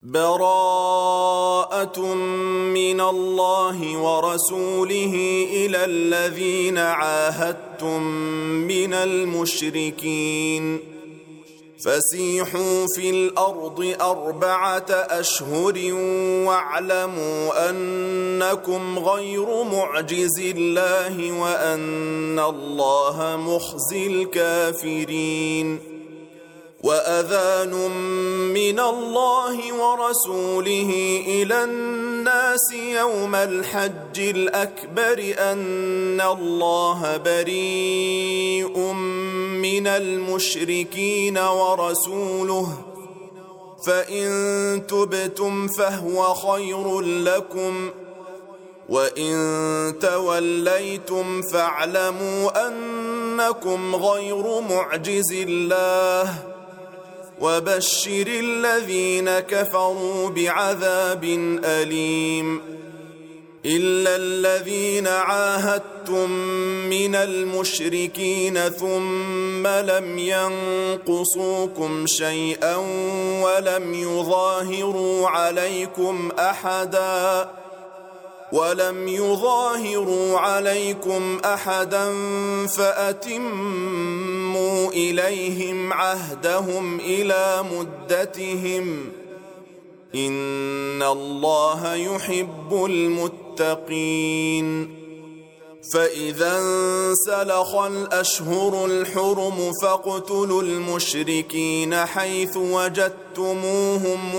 براءة من الله ورسوله إلى الذين عاهدتم من المشركين فسيحوا في الأرض 4 أشهر واعلموا أنكم غير معجز الله وأن الله مخزي الكافرين وأذان من الله ورسوله إلى الناس يوم الحج الأكبر أن الله بريء من المشركين ورسوله فإن تبتم فهو خير لكم وإن توليتم فاعلموا أنكم غير معجز الله وبشر الذين كفروا بعذاب أليم إلا الذين عاهدتم من المشركين ثم لم ينقصوكم شيئا ولم يظاهروا عليكم أحدا فأتموا إليهم عهدهم إلى مدتهم إن الله يحب المتقين فإذا انسلخ الأشهر الحرم فاقتلوا المشركين حيث وجدتموهم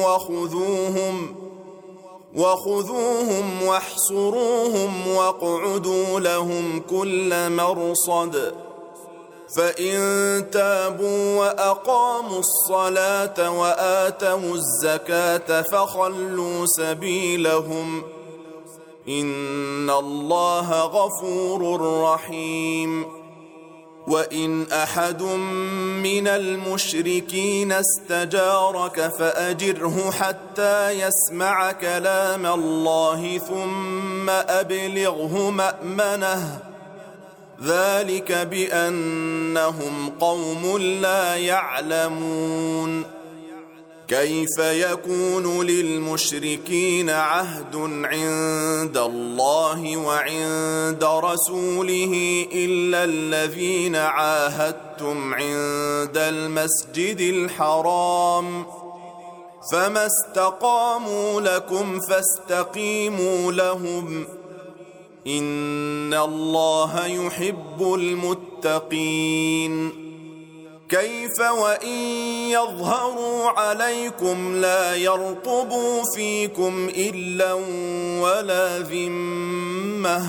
وخذوهم واحصروهم واقعدوا لهم كل مرصد فإن تابوا وأقاموا الصلاة وآتوا الزكاة فخلوا سبيلهم إن الله غفور رحيم وإن أحد من المشركين استجارك فأجره حتى يسمع كلام الله ثم أبلغه مأمنه ذلك بأنهم قوم لا يعلمون كيف يكون للمشركين عهد عند الله وعند رسوله إلا الذين عاهدتم عند المسجد الحرام فما استقاموا لكم فاستقيموا لهم إن الله يحب المتقين كيف وإن يظهروا عليكم لا يرقبوا فيكم إلا ولا ذمة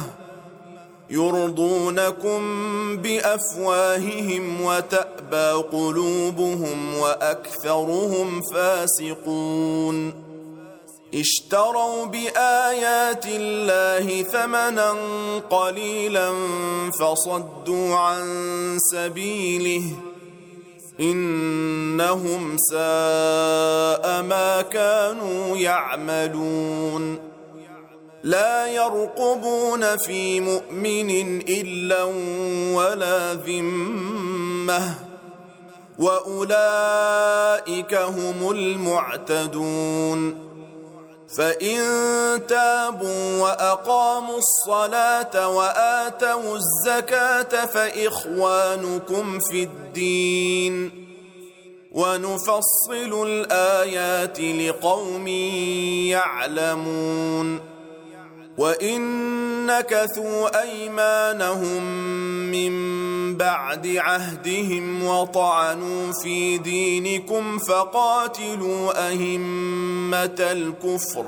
يرضونكم بأفواههم وتأبى قلوبهم وأكثرهم فاسقون اشتروا بآيات الله ثمنا قليلا فصدوا عن سبيله إنهم ساء ما كانوا يعملون لا يرقبون في مؤمن إلا ولا ذمة وأولئك هم المعتدون فإن تابوا وأقاموا الصلاة وآتوا الزكاة فإخوانكم في الدين ونفصل الآيات لقوم يعلمون وإن نكثوا أيمانهم من بعد عهدهم وطعنوا في دينكم فقاتلوا أئمة الكفر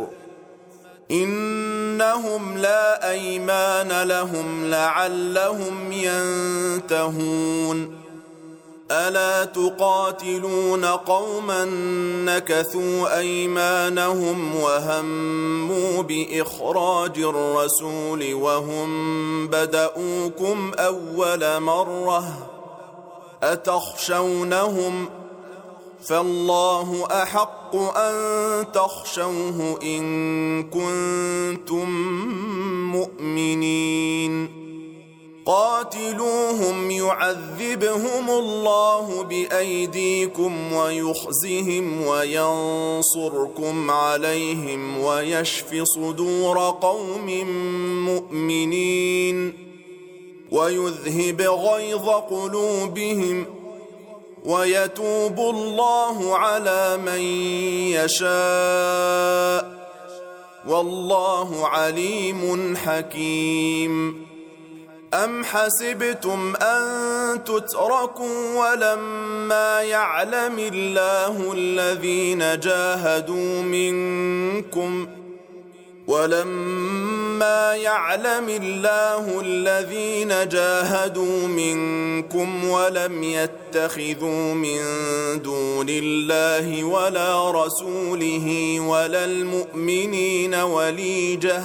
إنهم لا أيمان لهم لعلهم ينتهون ألا تقاتلون قوما نكثوا أيمانهم وهموا بإخراج الرسول وهم بدؤوكم أول مرة أتخشونهم فالله أحق أن تخشوه إن كنتم مؤمنين قاتلوهم يعذبهم الله بأيديكم ويخزهم وينصركم عليهم ويشف صدور قوم مؤمنين ويذهب غيظ قلوبهم ويتوب الله على من يشاء والله عليم حكيم. أم حسبتم أن تتركوا ولما يعلم الله الذين جاهدوا منكم ولم يتخذوا من دون الله ولا رسوله ولا المؤمنين وليجة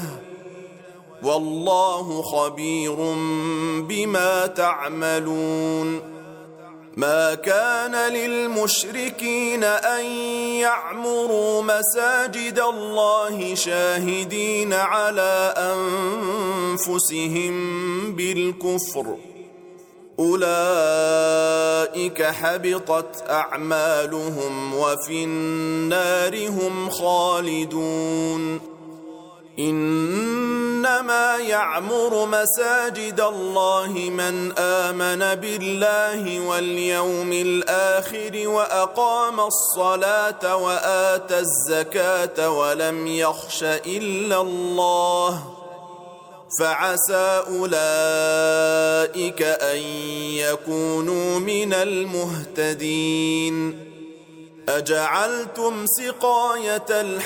والله خبير بما تعملون. ما كان للمشركين أن يعمروا مساجد الله شاهدين على أنفسهم بالكفر أولئك حبطت أعمالهم وفي النار هم خالدون. إنما يعمر مساجد الله من آمن بالله واليوم الآخر وأقام الصلاة وآتى الزكاة ولم يخش إلا الله فعسى أولئك أن يكونوا من المهتدين. أجعلتم سقاية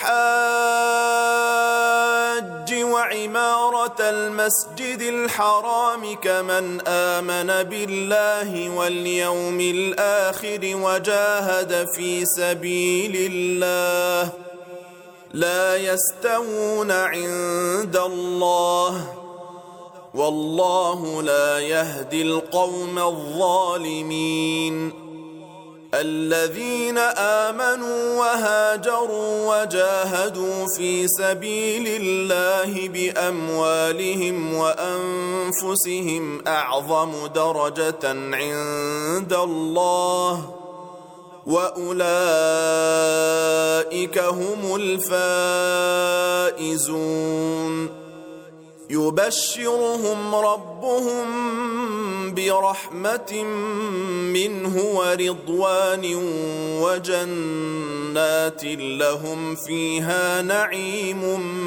الحاج وعمارة المسجد الحرام كمن آمن بالله واليوم الآخر وجاهد في سبيل الله لا يستوون عند الله والله لا يهدي القوم الظالمين. الذين آمنوا وهاجروا وجاهدوا في سبيل الله بأموالهم وأنفسهم أعظم درجة عند الله وأولئك هم الفائزون. يبشرهم ربهم برحمة منه ورضوان وجنات لهم فيها نعيم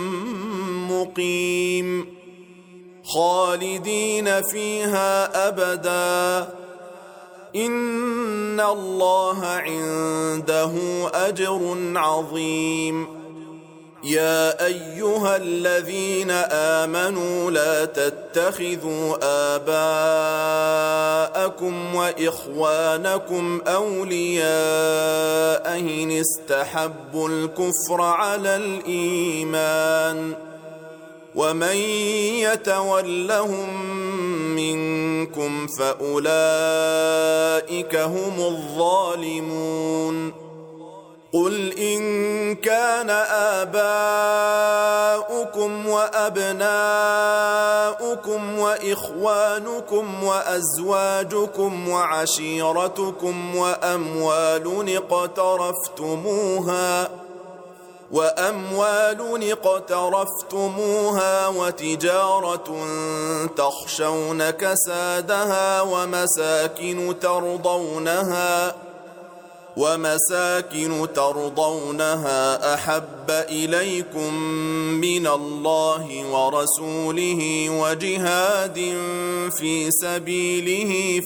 مقيم خالدين فيها أبدا إن الله عنده أجر عظيم. يا أيها الذين آمنوا لا تتخذوا آباءكم وإخوانكم أولياء إن استحبوا الكفر على الإيمان ومن يتولهم منكم فأولئك هم الظالمون. قل إن كان آباؤكم وأبناؤكم وإخوانكم وأزواجكم وعشيرتكم وأموال اقترفتموها وتجارة تخشون كسادها ومساكن ترضونها أحب إليكم من الله ورسوله وجهاد في سبيله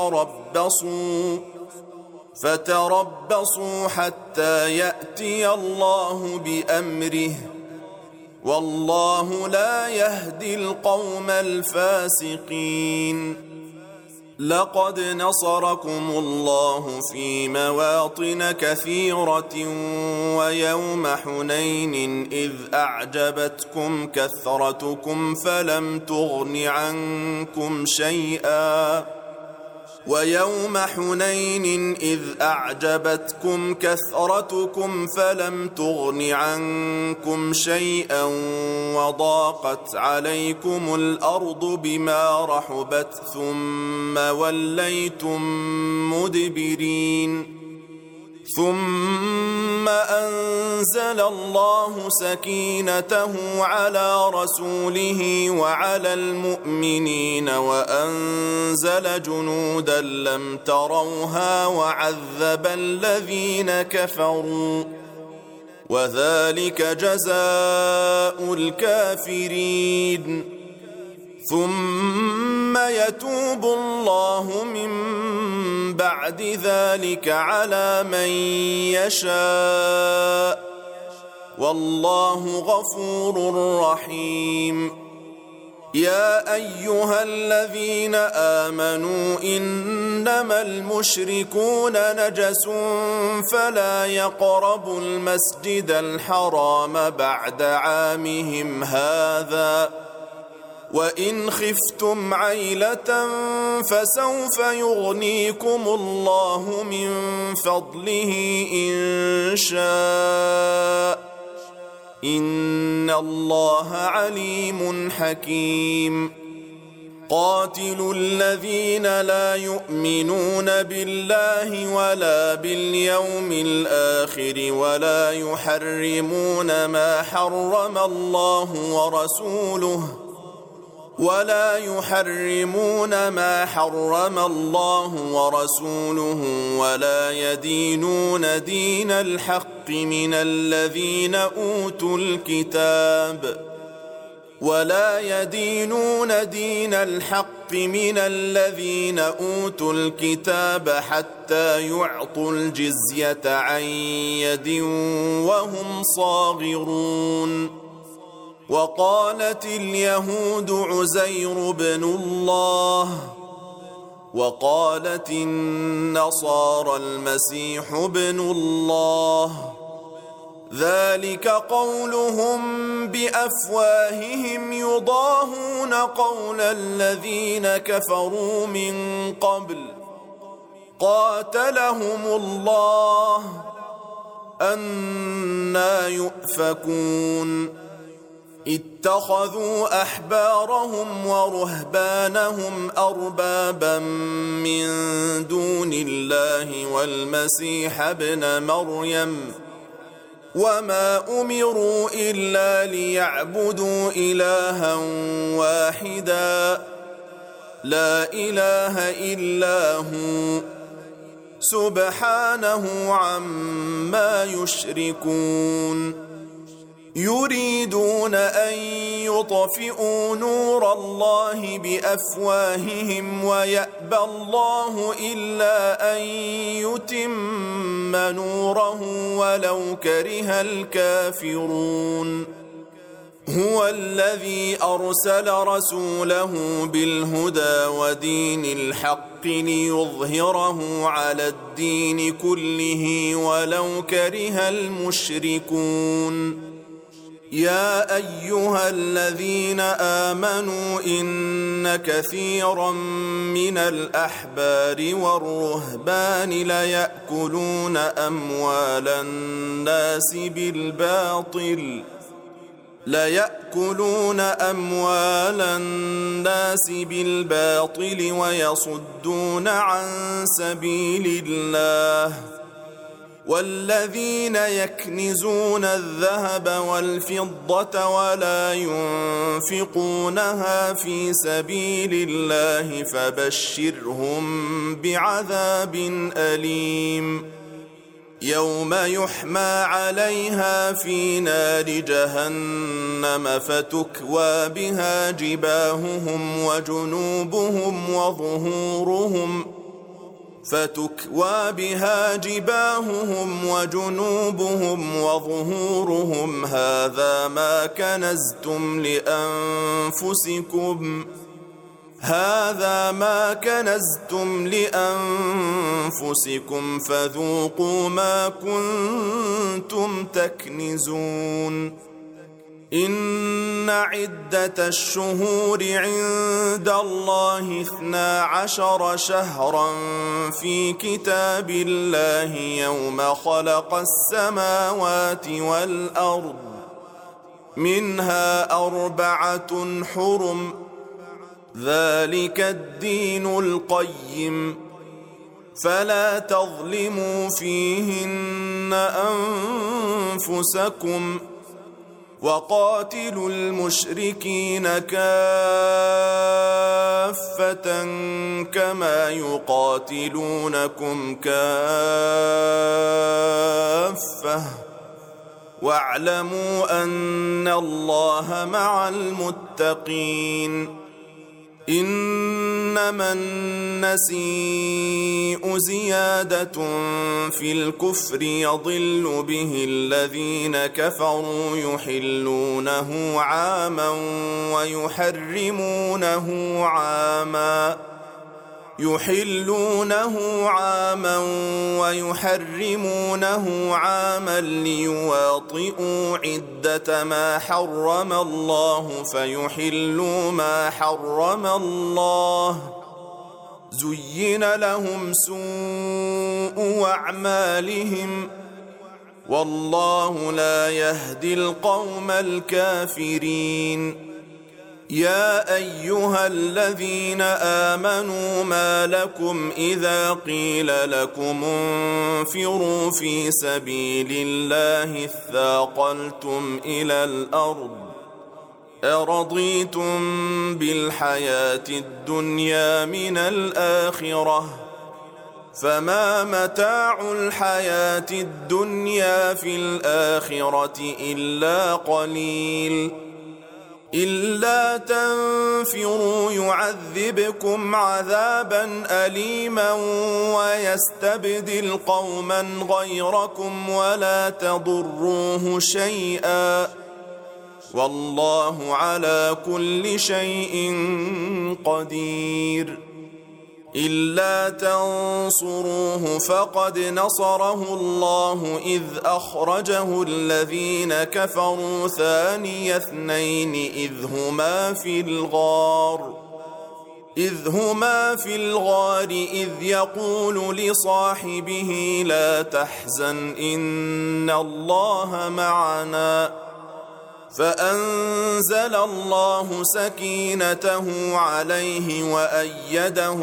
فتربصوا حتى يأتي الله بأمره والله لا يهدي القوم الفاسقين. لقد نصركم الله في مواطن كثيرة ويوم حنين إذ أعجبتكم كثرتكم فلم تغن عنكم شيئا ويوم حنين إذ أعجبتكم كثرتكم فلم تغن عنكم شيئا وضاقت عليكم الأرض بما رحبت ثم وليتم مدبرين ثم أنزل الله سكينته على رسوله وعلى المؤمنين وأنزل جنودا لم تروها وعذب الذين كفروا وذلك جزاء الكافرين ثم يتوب الله من بعد ذلك على من يشاء والله غفور رحيم يا أيها الذين آمنوا إنما المشركون نجس فلا يقربوا المسجد الحرام بعد عامهم هذا وإن خفتم عيلة فسوف يغنيكم الله من فضله إن شاء إن الله عليم حكيم قاتلوا الذين لا يؤمنون بالله ولا باليوم الآخر ولا يحرمون ما حرم الله ورسوله ولا يدينون دين الحق من الذين أوتوا الكتاب حتى يعطوا الجزية عن يد وهم صاغرون وقالت اليهود عزير بن الله وقالت النصارى المسيح ابن الله ذلك قولهم بأفواههم يضاهون قول الذين كفروا من قبل قاتلهم الله أنى يؤفكون اتخذوا أحبارهم ورهبانهم أربابا من دون الله والمسيح ابن مريم وما أمروا إلا ليعبدوا إلها واحدا لا إله إلا هو سبحانه عما يشركون يريدون أن يطفئوا نور الله بأفواههم ويأبى الله إلا أن يتم نوره ولو كره الكافرون هو الذي أرسل رسوله بالهدى ودين الحق ليظهره على الدين كله ولو كره المشركون يا أيها الذين آمنوا إن كثيرا من الأحبار والرهبان ليأكلون أموال الناس بالباطل ويصدون عن سبيل الله والذين يكنزون الذهب والفضة ولا ينفقونها في سبيل الله فبشرهم بعذاب أليم يوم يحمى عليها في نار جهنم فتكوى بها جباههم وجنوبهم وظهورهم هذا ما كنزتم لأنفسكم فذوقوا ما كنتم تكنزون إن عدة الشهور عند الله 12 شهرا في كتاب الله يوم خلق السماوات والأرض منها 4 حرم ذلك الدين القيم فلا تظلموا فيهن أنفسكم وقاتلوا المشركين كافة كما يقاتلونكم كافة واعلموا أن الله مع المتقين إنما النسيء زيادة في الكفر يضل به الذين كفروا يحلونه عاما ويحرمونه عاما ليواطئوا عدة ما حرم الله فيحلوا ما حرم الله زين لهم سوء أعمالهم والله لا يهدي القوم الكافرين يا أيها الذين آمنوا ما لكم إذا قيل لكم انفروا في سبيل الله اثاقلتم إلى الأرض أرضيتم بالحياة الدنيا من الآخرة فما متاع الحياة الدنيا في الآخرة إلا قليل إلا تنفروا يعذبكم عذابا أليما ويستبدل قوما غيركم ولا تضروه شيئا والله على كل شيء قدير إلا تنصروه فقد نصره الله إذ أخرجه الذين كفروا ثاني اثنين إذ هما في الغار إذ يقول لصاحبه لا تحزن إن الله معنا فأنزل الله سكينته عليه وأيده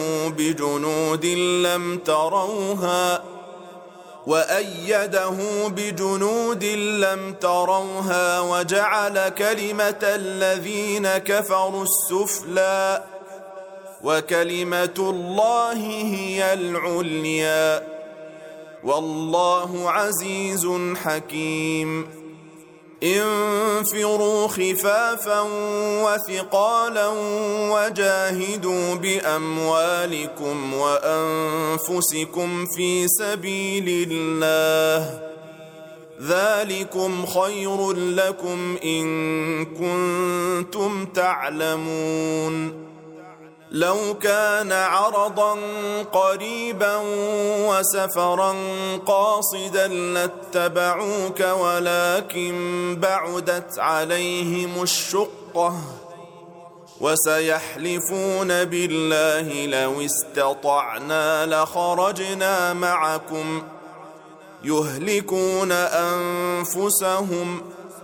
بجنود لم تروها وجعل كلمة الذين كفروا السفلى وكلمة الله هي العليا والله عزيز حكيم انفروا خفافا وثقالا وجاهدوا بأموالكم وأنفسكم في سبيل الله ذلكم خير لكم إن كنتم تعلمون لو كان عرضا قريبا وسفرا قاصدا لاتبعوك ولكن بعدت عليهم الشقة وسيحلفون بالله لو استطعنا لخرجنا معكم يهلكون أنفسهم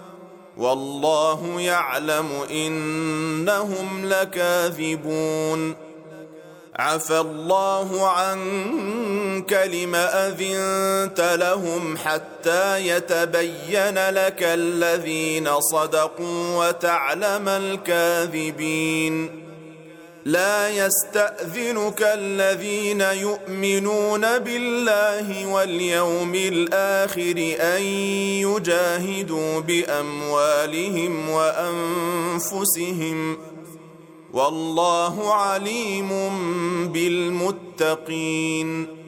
والله يعلم إنهم لكاذبون عفى الله عنك لم أذنت لهم حتى يتبين لك الذين صدقوا وتعلم الكاذبين لا يستأذنك الذين يؤمنون بالله واليوم الآخر أن يجاهدوا بأموالهم وأنفسهم والله عليم بالمتقين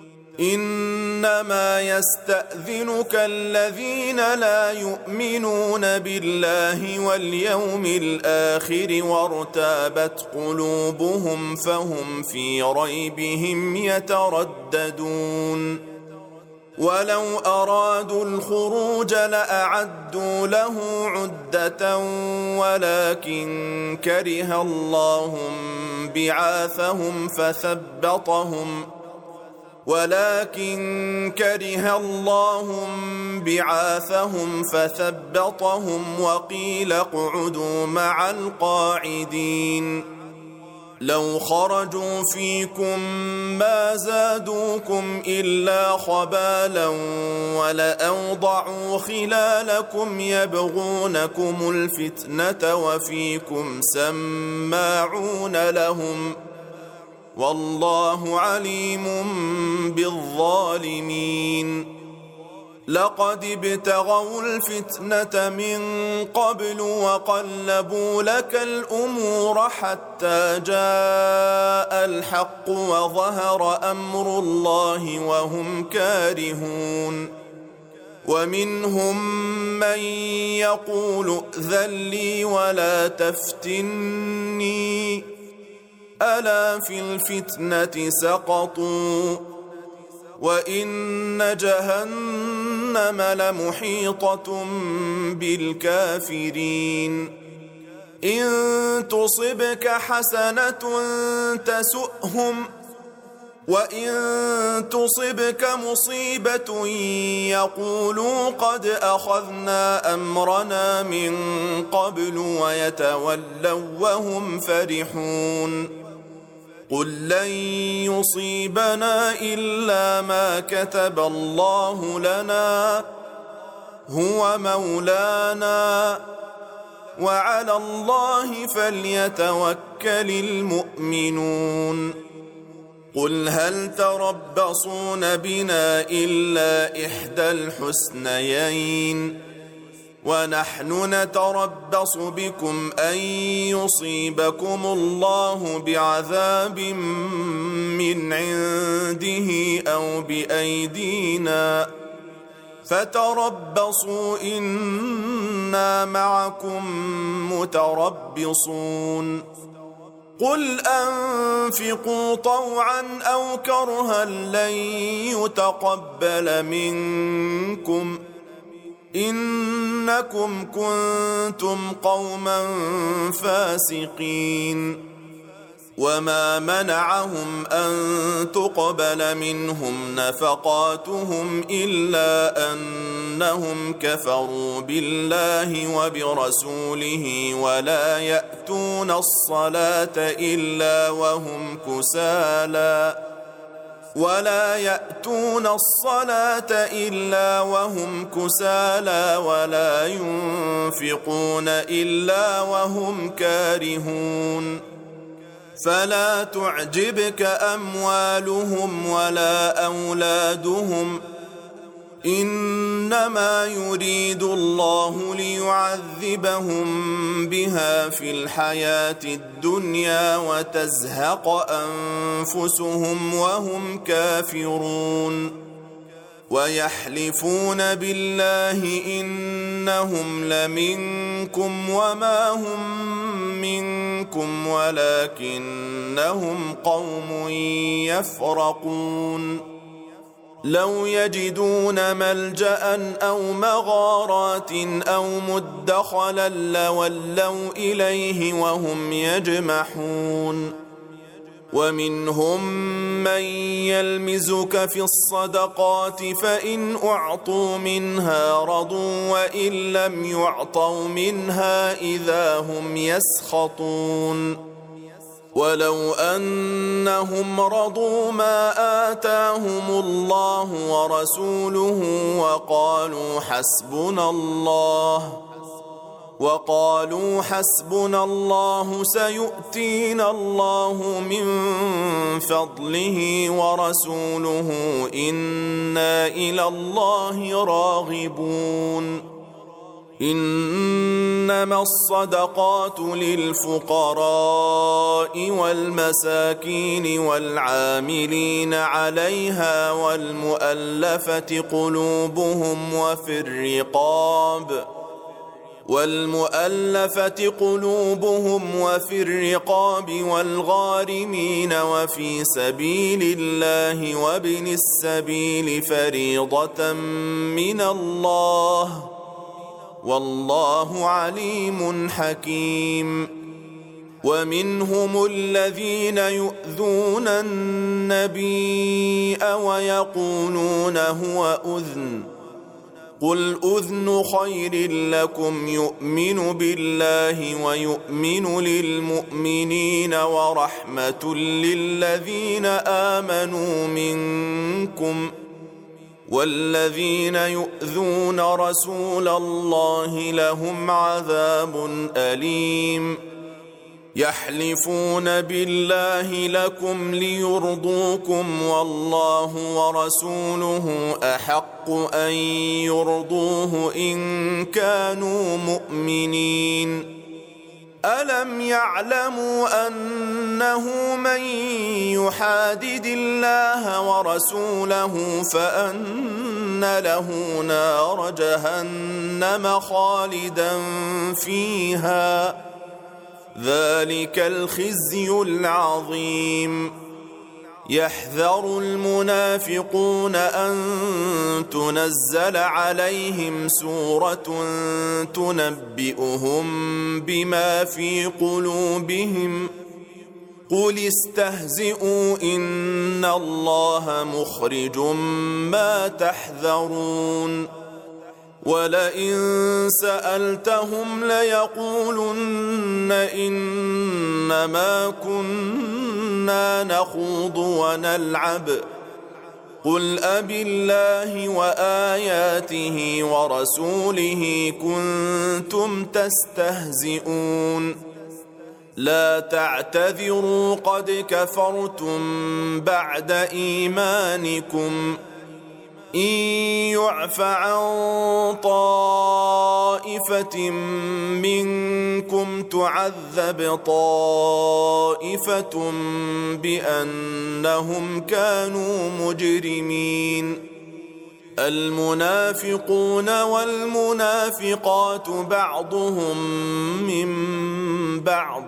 إنما يستأذنك الذين لا يؤمنون بالله واليوم الآخر وارتابت قلوبهم فهم في ريبهم يترددون ولو أرادوا الخروج لأعدوا له عدة ولكن كره الله بعاثهم فثبطهم وقيل اقعدوا مع القاعدين. لو خرجوا فيكم ما زادوكم إلا خبالا ولأوضعوا خلالكم يبغونكم الفتنة وفيكم سماعون لهم والله عليم بالظالمين. لقد ابتغوا الفتنة من قبل وقلبوا لك الأمور حتى جاء الحق وظهر أمر الله وهم كارهون. ومنهم من يقول ائذن لي ولا تفتني ألا في الفتنة سقطوا وإن جهنم لمحيطة بالكافرين. إن تصبك حسنة تسؤهم وإن تصبك مصيبة يقولوا قد أخذنا أمرنا من قبل ويتولوا وهم فرحون. قل لن يصيبنا إلا ما كتب الله لنا هو مولانا وعلى الله فليتوكل المؤمنون. قل هل تربصون بنا إلا إحدى الحسنيين ونحن نتربص بكم أن يصيبكم الله بعذاب من عنده أو بأيدينا فتربصوا إنا معكم متربصون. قل أنفقوا طوعا أو كرها لن يتقبل منكم إنكم كنتم قوما فاسقين. وما منعهم أن تقبل منهم نفقاتهم إلا أنهم كفروا بالله وبرسوله ولا يأتون الصلاة إلا وهم كسالى ولا ينفقون إلا وهم كارهون. فلا تعجبك أموالهم ولا أولادهم إنما يريد الله ليعذبهم بها في الحياة الدنيا وتزهق أنفسهم وهم كافرون. ويحلفون بالله إنهم لمنكم وما هم منكم ولكنهم قوم يفرقون. لو يجدون ملجأ أو مغارات أو مدخلا لولوا إليه وهم يجمحون. ومنهم من يلمزك في الصدقات فإن أعطوا منها رضوا وإن لم يعطوا منها إذا هم يسخطون. ولو أنهم رضوا ما آتاهم الله ورسوله وقالوا حسبنا الله سيؤتينا الله من فضله ورسوله إنا إلى الله راغبون. إنما الصدقات للفقراء والمساكين والعاملين عليها والمؤلفة قلوبهم والمؤلفة قلوبهم وفي الرقاب والغارمين وفي سبيل الله وابن السبيل فريضة من الله والله عليم حكيم. ومنهم الذين يؤذون النبي ويقولون هو أذن قل أذن خير لكم يؤمن بالله ويؤمن للمؤمنين ورحمة للذين آمنوا منكم والذين يؤذون رسول الله لهم عذاب أليم. يحلفون بالله لكم ليرضوكم والله ورسوله أحق أن يرضوه إن كانوا مؤمنين. ألم يعلموا أنه من يحادد الله ورسوله فأن له نار جهنم خالدا فيها ذلك الخزي العظيم. يحذر المنافقون أن تنزل عليهم سورة تنبئهم بما في قلوبهم قل استهزئوا إن الله مخرج ما تحذرون. ولئن سألتهم ليقولن إنما كنا نخوض ونلعب قل أبالله وآياته ورسوله كنتم تستهزئون لا تعتذروا قد كفرتم بعد إيمانكم إن يعف عن طائفة منكم تعذب طائفة بأنهم كانوا مجرمين. المنافقون والمنافقات بعضهم من بعض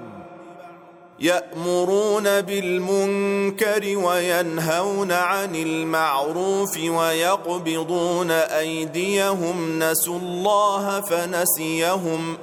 يأمرون بالمنكر وينهون عن المعروف ويقبضون أيديهم نسوا الله فنسيهم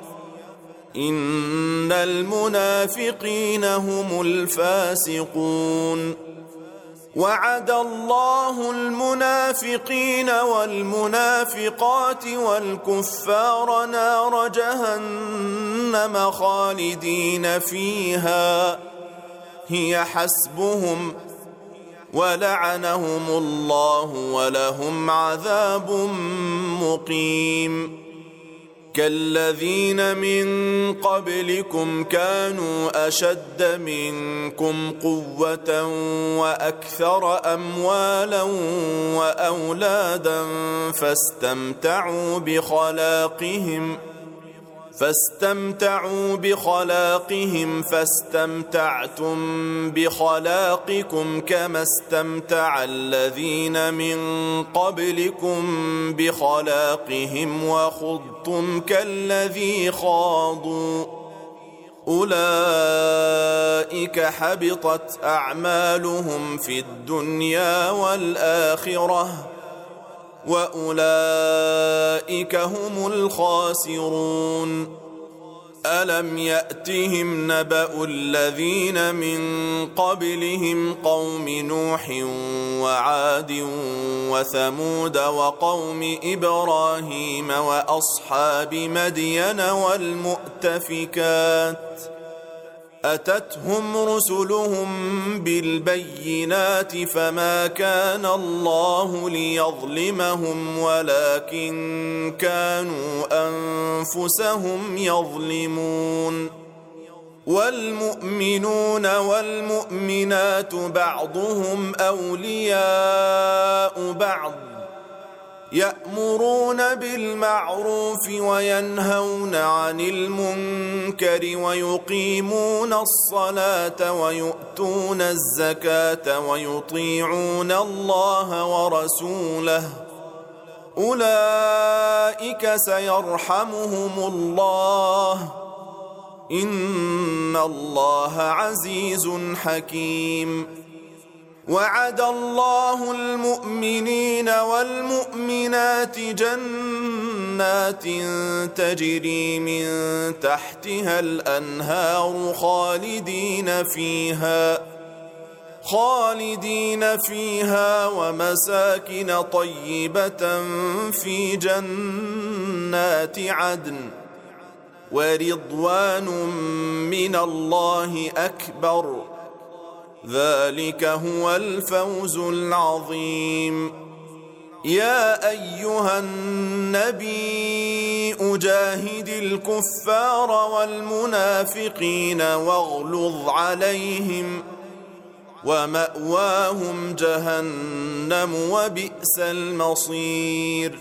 إن المنافقين هم الفاسقون. وعد الله المنافقين والمنافقات والكفار نار جهنم خالدين فيها هي حسبهم ولعنهم الله ولهم عذاب مقيم. كالذين من قبلكم كانوا أشد منكم قوة وأكثر أموالا وأولادا فاستمتعوا بخلاقهم فاستمتعتم بخلاقكم كما استمتع الذين من قبلكم بخلاقهم وخضتم كالذي خاضوا أولئك حبطت أعمالهم في الدنيا والآخرة وأولئك هم الخاسرون. ألم يأتهم نبأ الذين من قبلهم قوم نوح وعاد وثمود وقوم إبراهيم وأصحاب مدين والمؤتفكات أتتهم رسلهم بالبينات فما كان الله ليظلمهم ولكن كانوا أنفسهم يظلمون. والمؤمنون والمؤمنات بعضهم أولياء بعض يأمرون بالمعروف وينهون عن المنكر ويقيمون الصلاة ويؤتون الزكاة ويطيعون الله ورسوله أولئك سيرحمهم الله إن الله عزيز حكيم وعد الله المؤمنين والمؤمنات جنات تجري من تحتها الأنهار خالدين فيها ومساكن طيبة في جنات عدن ورضوان من الله أكبر ذلك هو الفوز العظيم يا أيها النبي أجاهد الكفار والمنافقين واغلظ عليهم ومأواهم جهنم وبئس المصير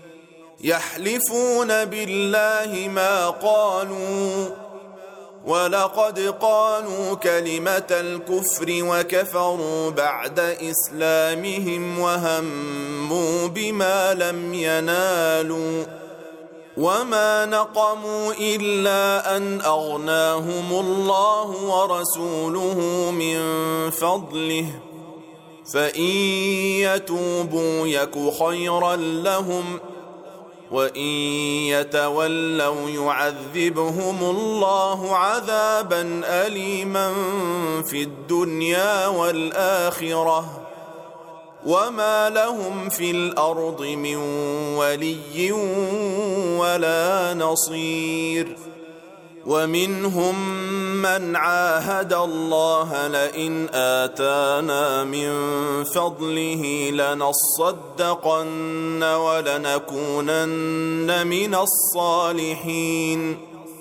يحلفون بالله ما قالوا ولقد قالوا كلمة الكفر وكفروا بعد إسلامهم وهموا بما لم ينالوا وما نقموا إلا أن أغناهم الله ورسوله من فضله فإن يتوبوا يك خيرا لهم وإن يتولوا يعذبهم الله عذابا أليما في الدنيا والآخرة وما لهم في الأرض من ولي ولا نصير ومنهم من عاهد الله لئن آتانا من فضله لنصدقن ولنكونن من الصالحين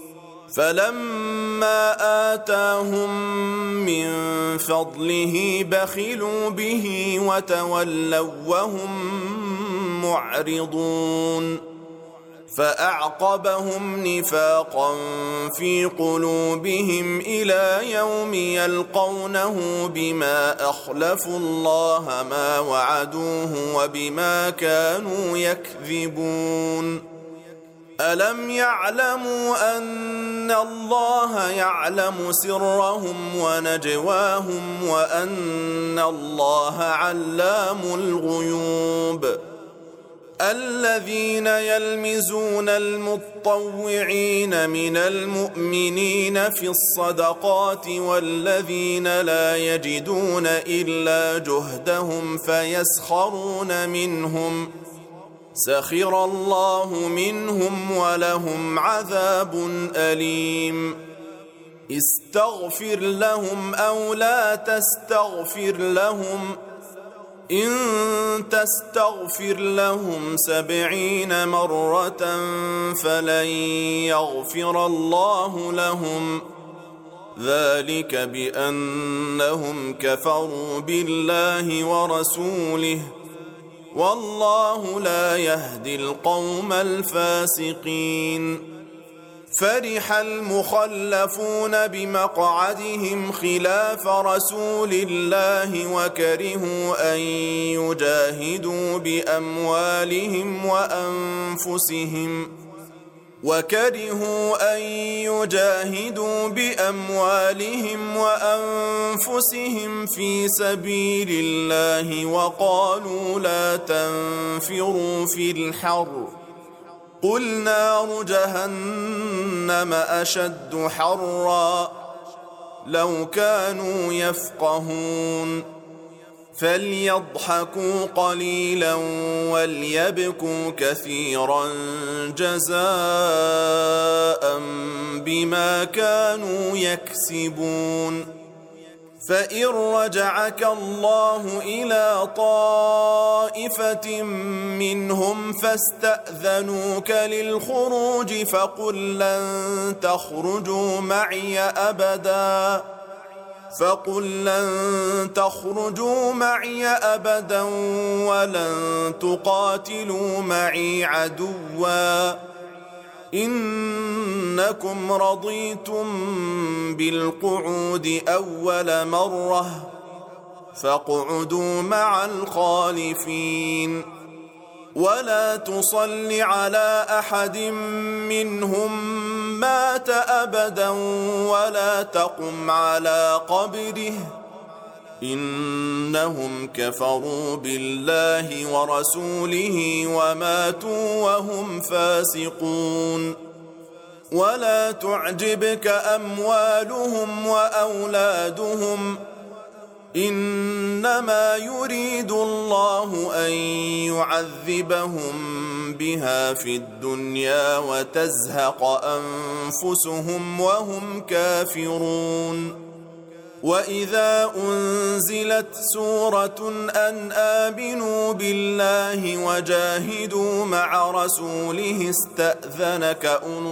فلما آتاهم من فضله بخلوا به وتولوا وهم معرضون فأعقبهم نفاقا في قلوبهم إلى يوم يلقونه بما أخلفوا الله ما وعدوه وبما كانوا يكذبون ألم يعلموا أن الله يعلم سرهم ونجواهم وأن الله علام الغيوب الذين يلمزون المطوعين من المؤمنين في الصدقات والذين لا يجدون إلا جهدهم فيسخرون منهم سخر الله منهم ولهم عذاب أليم استغفر لهم أو لا تستغفر لهم إن تستغفر لهم 70 مرة فلن يغفر الله لهم ذلك بأنهم كفروا بالله ورسوله والله لا يهدي القوم الفاسقين فرح المخلفون بمقعدهم خلاف رسول الله وكرهوا أن يجاهدوا بأموالهم وأنفسهم في سبيل الله وقالوا لا تنفروا في الحر قل نار جهنم أشد حرا لو كانوا يفقهون فليضحكوا قليلا وليبكوا كثيرا جزاء بما كانوا يكسبون فإن رجعك الله إلى طائفة منهم فاستأذنوك للخروج فقل لن تخرجوا معي أبدا ولن تقاتلوا معي عدوا إنكم رضيتم بالقعود أول مرة فاقعدوا مع الخالفين ولا تصل على أحد منهم مات أبدا ولا تقم على قبره إنهم كفروا بالله ورسوله وماتوا وهم فاسقون ولا تعجبك أموالهم وأولادهم إنما يريد الله أن يعذبهم بها في الدنيا وتزهق أنفسهم وهم كافرون وإذا أنزلت سورة أن آمنوا بالله وجاهدوا مع رسوله استأذنك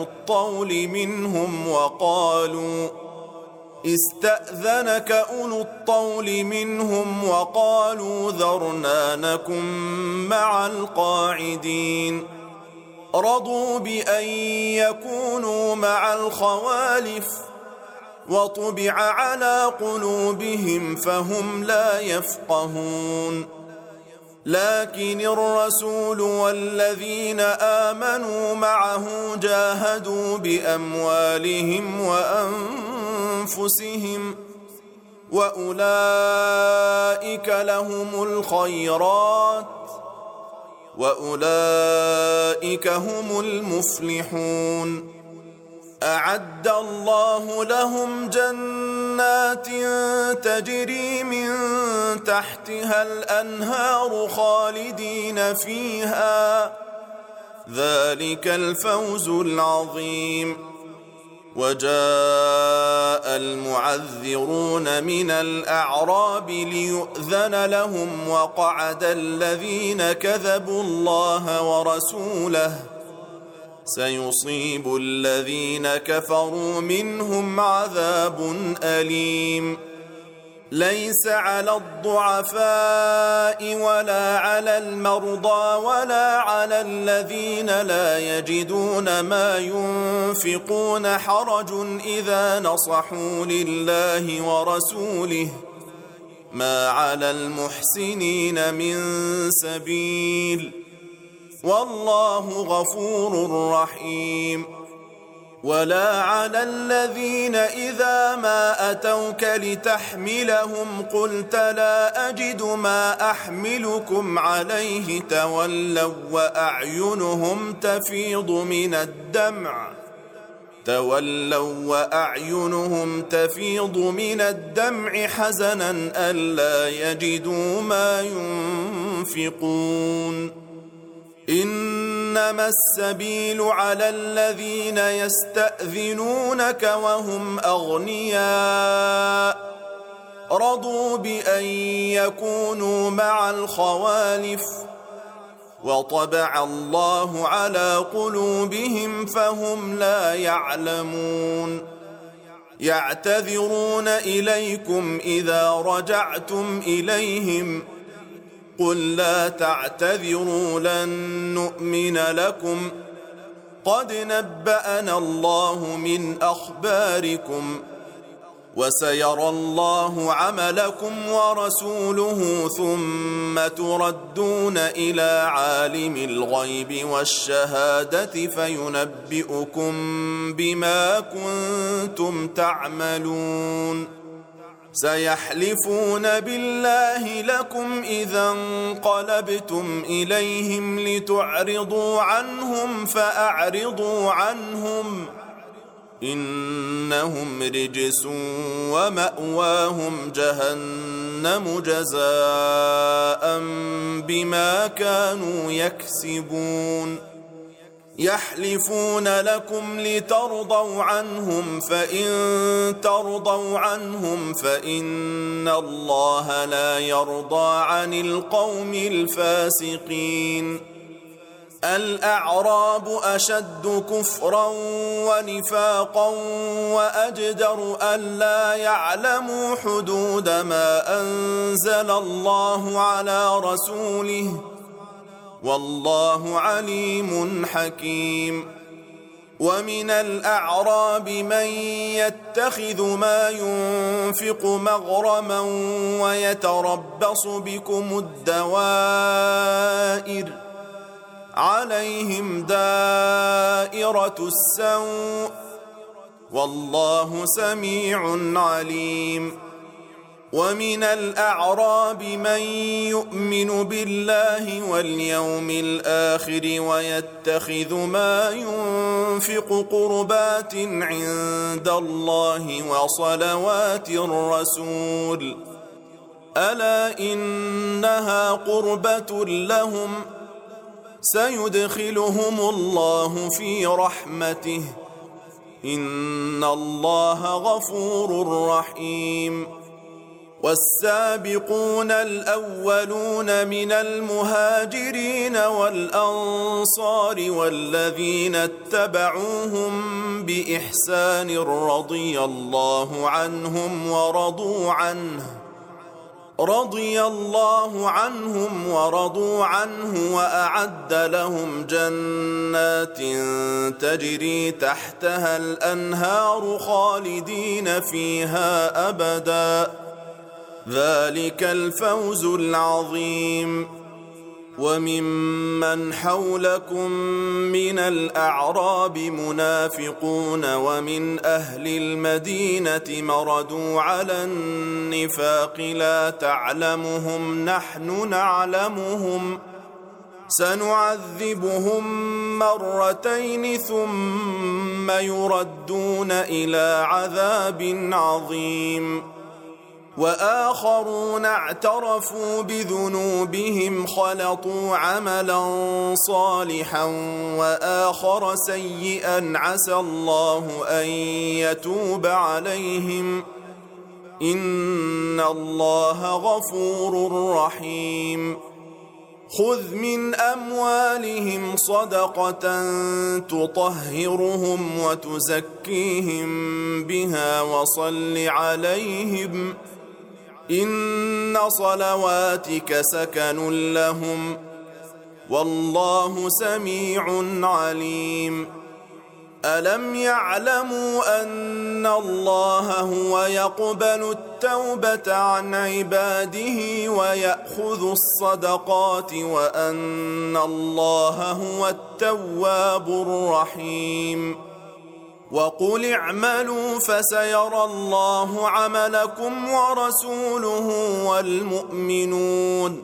أولو الطول منهم وقالوا ذرنا نكن مع القاعدين رضوا بأن يكونوا مع الخوالف وطبع على قلوبهم فهم لا يفقهون لكن الرسول والذين آمنوا معه جاهدوا بأموالهم وأنفسهم وأولئك لهم الخيرات وأولئك هم المفلحون أعد الله لهم جنات تجري من تحتها الأنهار خالدين فيها ذلك الفوز العظيم وجاء المعذرون من الأعراب ليؤذن لهم وقعد الذين كذبوا الله ورسوله سيصيب الذين كفروا منهم عذاب أليم ليس على الضعفاء ولا على المرضى ولا على الذين لا يجدون ما ينفقون حرج إذا نصحوا لله ورسوله ما على المحسنين من سبيل والله غفور رحيم ولا على الذين إذا ما أتوك لتحملهم قلت لا أجد ما أحملكم عليه تولوا وأعينهم تفيض من الدمع حزنا ألا يجدوا ما ينفقون إنما السبيل على الذين يستأذنونك وهم أغنياء رضوا بأن يكونوا مع الخوالف وطبع الله على قلوبهم فهم لا يعلمون يعتذرون إليكم إذا رجعتم إليهم قل لا تعتذروا لن نؤمن لكم قد نبأنا الله من أخباركم وسيرى الله عملكم ورسوله ثم تردون إلى عالم الغيب والشهادة فينبئكم بما كنتم تعملون سيحلفون بالله لكم إذا انقلبتم إليهم لتعرضوا عنهم فأعرضوا عنهم إنهم رجس ومأواهم جهنم جزاء بما كانوا يكسبون يحلفون لكم لترضوا عنهم فإن ترضوا عنهم فإن الله لا يرضى عن القوم الفاسقين الأعراب أشد كفرا ونفاقا وأجدر ألا يعلموا حدود ما أنزل الله على رسوله والله عليم حكيم ومن الأعراب من يتخذ ما ينفق مغرما ويتربص بكم الدوائر عليهم دائرة السوء والله سميع عليم. ومن الأعراب من يؤمن بالله واليوم الآخر ويتخذ ما ينفق قربات عند الله وصلوات الرسول ألا إنها قربة لهم سيدخلهم الله في رحمته إن الله غفور رحيم. والسابقون الأولون من المهاجرين والأنصار والذين اتبعوهم بإحسان رضي الله عنهم ورضوا عنه وأعد لهم جنات تجري تحتها الأنهار خالدين فيها أبدا ذلك الفوز العظيم. وممن حولكم من الأعراب منافقون ومن أهل المدينة مردوا على النفاق لا تعلمهم نحن نعلمهم سنعذبهم مرتين ثم يردون إلى عذاب عظيم. وآخرون اعترفوا بذنوبهم خلطوا عملا صالحا وآخر سيئا عسى الله أن يتوب عليهم إن الله غفور رحيم. خذ من أموالهم صدقة تطهرهم وتزكيهم بها وصل عليهم إن صلواتك سكن لهم والله سميع عليم. ألم يعلموا أن الله هو يقبل التوبة عن عباده ويأخذ الصدقات وأن الله هو التواب الرحيم. وقل اعملوا فسيرى الله عملكم ورسوله والمؤمنون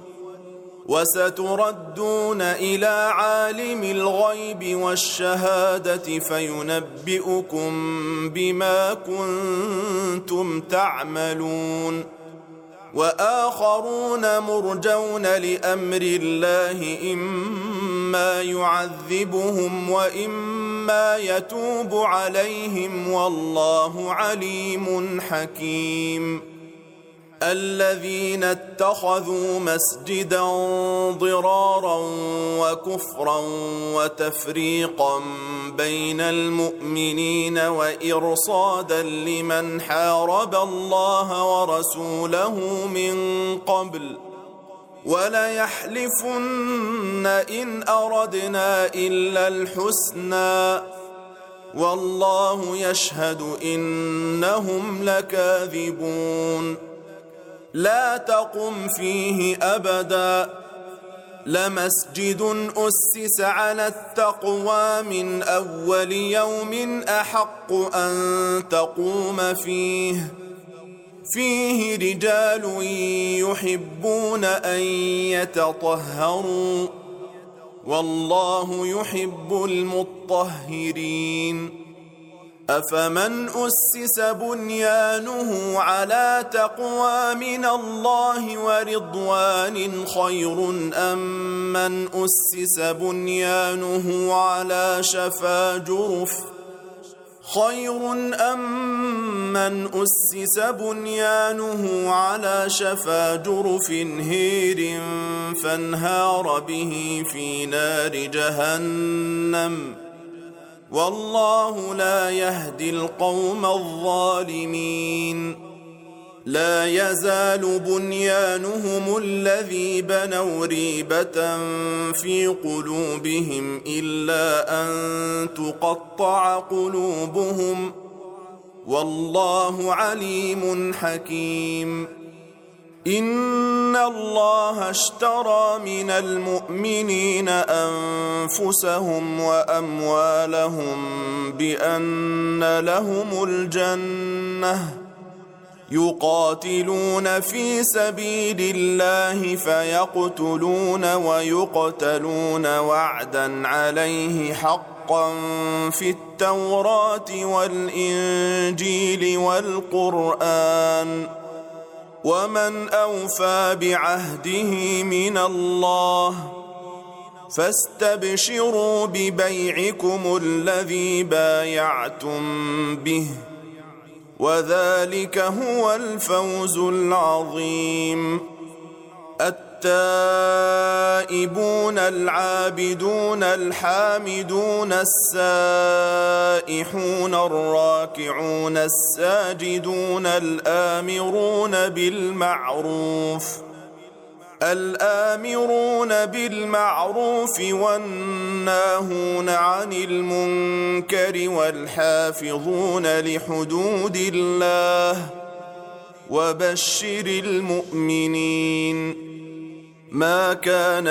وستردون إلى عالم الغيب والشهادة فينبئكم بما كنتم تعملون. وآخرون مرجون لأمر الله إما يعذبهم وإما يتوب عليهم والله عليم حكيم. الذين اتخذوا مسجدا ضرارا وكفرا وتفريقا بين المؤمنين وإرصادا لمن حارب الله ورسوله من قبل وليحلفن إن أردنا إلا الحسنى والله يشهد إنهم لكاذبون. لا تقم فيه أبدا لمسجد أسس على التقوى من أول يوم أحق أن تقوم فيه رجال يحبون أن يتطهروا والله يحب المطهرين. أفمن أسس بنيانه على تقوى من الله ورضوان خير أم من أسس بنيانه على شفا جرف هير فانهار به في نار جهنم والله لا يهدي القوم الظالمين. لا يزال بنيانهم الذي بنوا ريبة في قلوبهم إلا أن تقطع قلوبهم والله عليم حكيم. إن الله اشترى من المؤمنين أنفسهم وأموالهم بأن لهم الجنة يقاتلون في سبيل الله فيقتلون ويقتلون وعدا عليه حقا في التوراة والإنجيل والقرآن ومن أوفى بعهده من الله فاستبشروا ببيعكم الذي بايعتم به وذلك هو الفوز العظيم. التائبون العابدون الحامدون السائحون الراكعون الساجدون الآمرون بالمعروف والناهون عن المنكر والحافظون لحدود الله وبشر المؤمنين. ما كان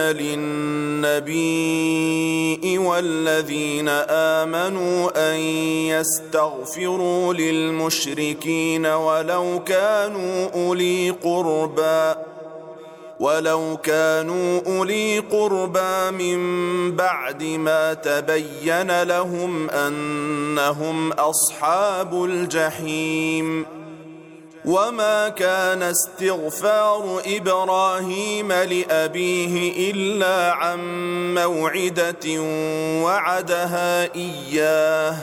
للنبي والذين آمنوا أن يستغفروا للمشركين ولو كانوا أولي قربى من بعد ما تبين لهم أنهم أصحاب الجحيم. وما كان استغفار إبراهيم لأبيه إلا عن موعدة وعدها إياه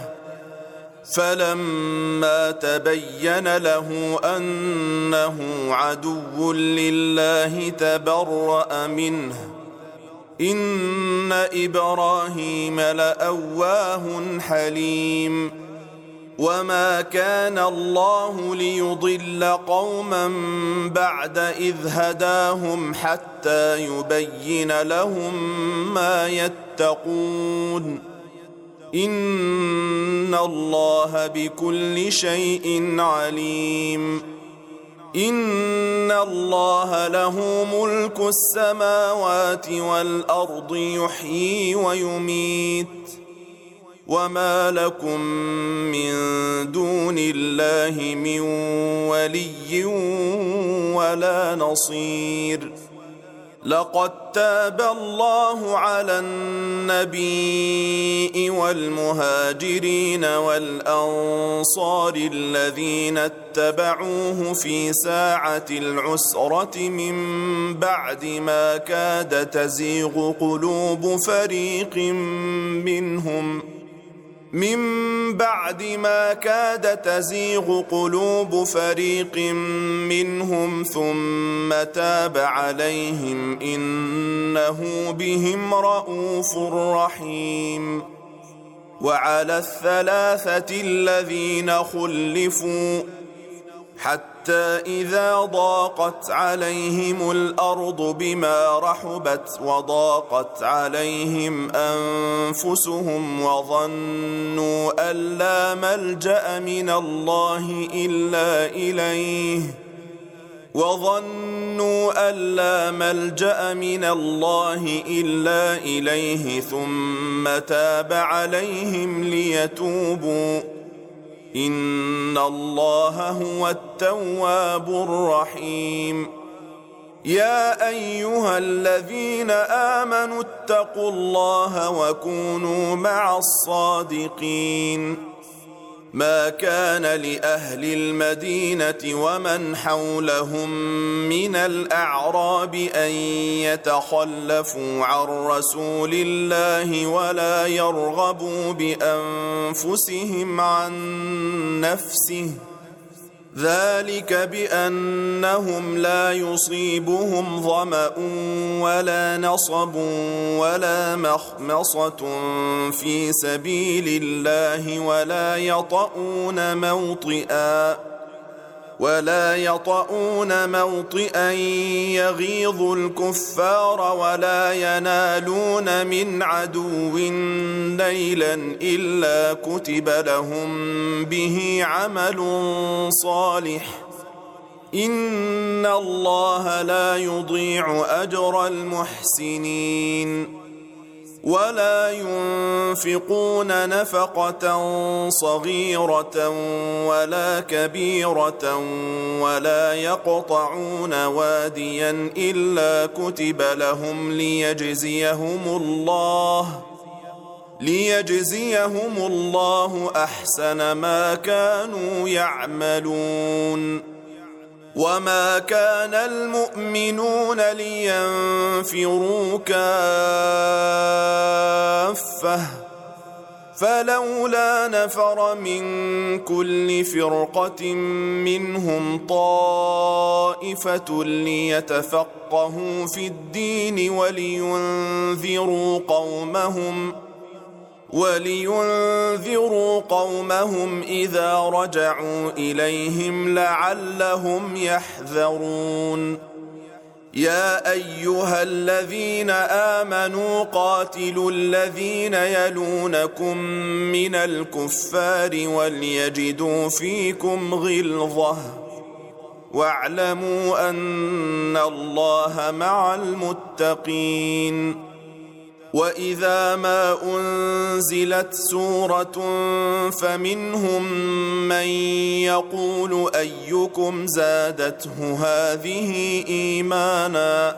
فلما تبين له أنه عدو لله تبرأ منه إن إبراهيم لأواه حليم. وما كان الله ليضل قوما بعد إذ هداهم حتى يبين لهم ما يتقون إن الله بكل شيء عليم. إن الله له ملك السماوات والأرض يحيي ويميت وما لكم من دون الله من ولي ولا نصير. لقد تاب الله على النبي والمهاجرين والأنصار الذين اتبعوه في ساعة العسرة من بعد ما كاد تزيغ قلوب فريق منهم ثم تاب عليهم إنه بهم رءوف رحيم. وعلى الثلاثة الذين خلفوا حتى إذا ضاقت عليهم الأرض بما رحبت وضاقت عليهم أنفسهم وظنوا أن لا ملجأ من الله إلا إليه ثم تاب عليهم ليتوبوا إن الله هو التواب الرحيم. يا أيها الذين آمنوا اتقوا الله وكونوا مع الصادقين. ما كان لأهل المدينة ومن حولهم من الأعراب أن يتخلفوا عن رسول الله ولا يرغبوا بأنفسهم عن نفسه ذلك بأنهم لا يصيبهم ظمأ ولا نصب ولا مخمصة في سبيل الله ولا يطؤون موطئا يغيظ الكفار ولا ينالون من عدو نيلا إلا كتب لهم به عمل صالح إن الله لا يضيع أجر المحسنين ولا ينفقون نفقة صغيرة ولا كبيرة ولا يقطعون واديا إلا كتب لهم ليجزيهم الله أحسن ما كانوا يعملون وما كان المؤمنون لينفروا كافة فلولا نفر من كل فرقة منهم طائفة ليتفقهوا في الدين ولينذروا قومهم إذا رجعوا إليهم لعلهم يحذرون يا أيها الذين آمنوا قاتلوا الذين يلونكم من الكفار وليجدوا فيكم غلظة واعلموا أن الله مع المتقين وإذا ما أنزلت سورة فمنهم من يقول أيكم زادته هذه إيمانا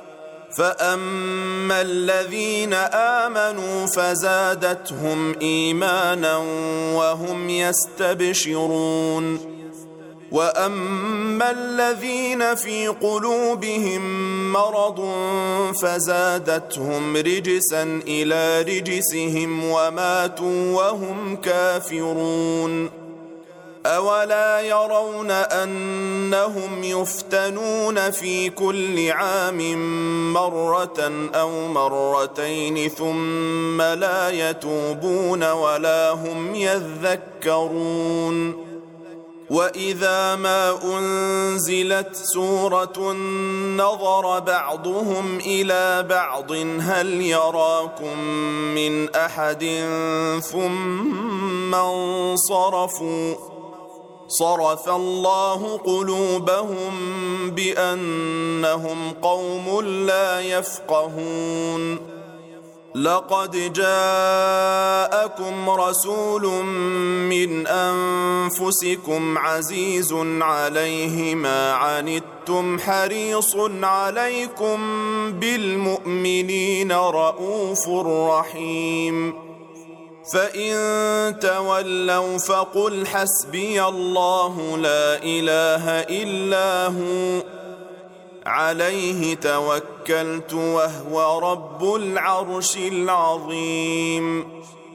فأما الذين آمنوا فزادتهم إيمانا وهم يستبشرون وأما الذين في قلوبهم مرض فزادتهم رجسا إلى رجسهم وماتوا وهم كافرون أولا يرون أنهم يفتنون في كل عام مرة أو مرتين ثم لا يتوبون ولا هم يذكرون وإذا ما أنزلت سورة نظر بعضهم إلى بعض هل يراكم من أحد ثم انصرفوا صرف الله قلوبهم بأنهم قوم لا يفقهون لقد جاءكم رسول من أنفسكم عزيز عليه ما عنتم حريص عليكم بالمؤمنين رؤوف رحيم فإن تولوا فقل حسبي الله لا إله إلا هو عليه توكلت وهو رب العرش العظيم